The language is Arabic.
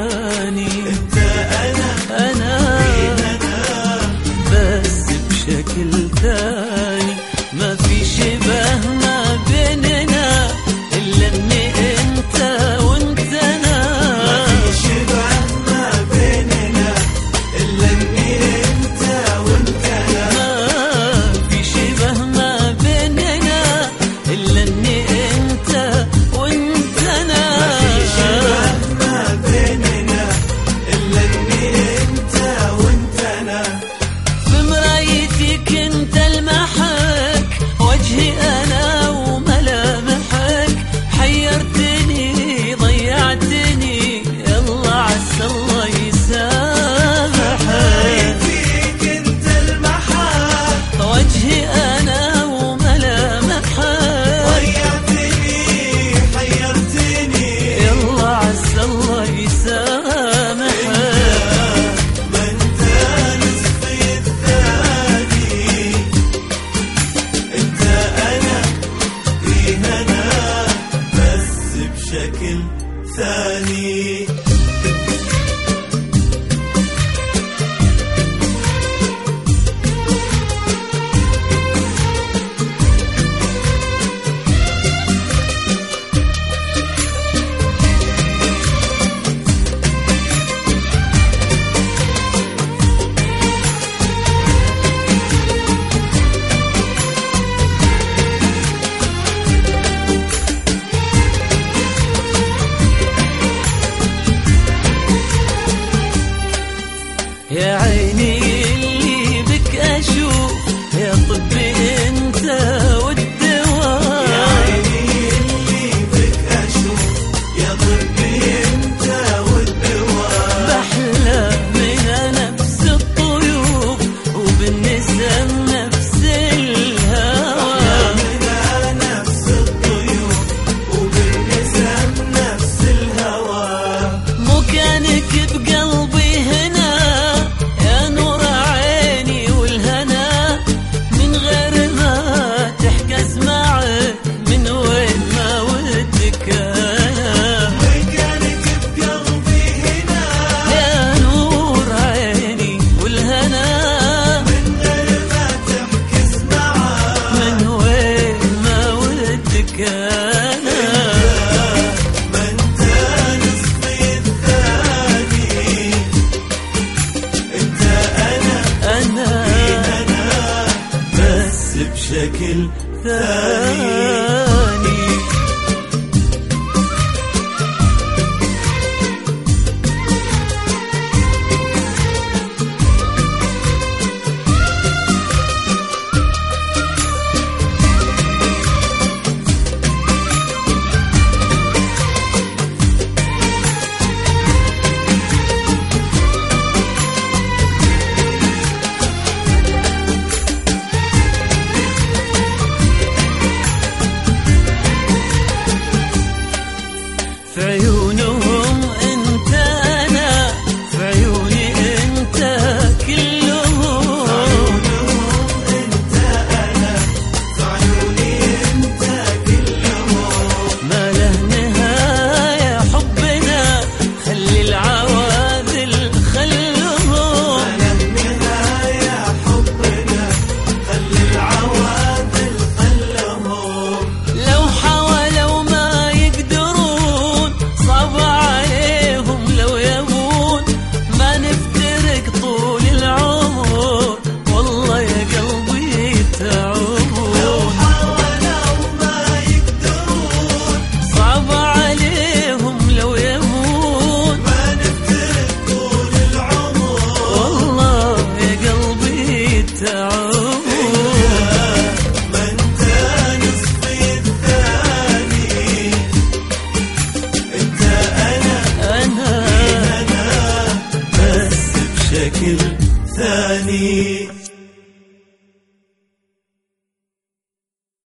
ثاني. انت أنا بس بشكل ثاني. ما في شبه ما بيننا إلا إني أنت وأنت أنا. ما في شبه ما بيننا إلا إني أنت وأنت أنا. ما في شبه ما بيننا إلا إني أنت وأنت أنا. ما في شبه ما بيننا إلا إني أنت وأنت أنا. بمرايتي كنت ألمحك وجهي أنا وملامحك. حيرتني ضيعتني الله عسى الله يسامحك. كنت ألمحك وجهي أنا وملامحك. ضيعتني حيرتني الله عسى الله يسامحك. ما أنت نصفي الثاني. أنت أنا فيه أنا بس بشكل ثاني. يا عيني اللي بك أشوف يا طبي أنت والدواء. يا عيني اللي بك أشوف يا طبي أنت والدواء. بحلى من نفس الطيور وبالنسم نفس الهوى. من نفس الطيور وبالنسم نفس الهوى. مكانك بقلبي هنا يا نور عيني والهنا. من غير ما تحجز معك من وين ما ودك أنا. مكانك بقلبي هنا يا نور عيني والهنا. من غير ما تحكس معاه. من وين ما ودك أنا. ما أنت نصفي الثاني. أنت أنا أنا بس بشكل ثاني.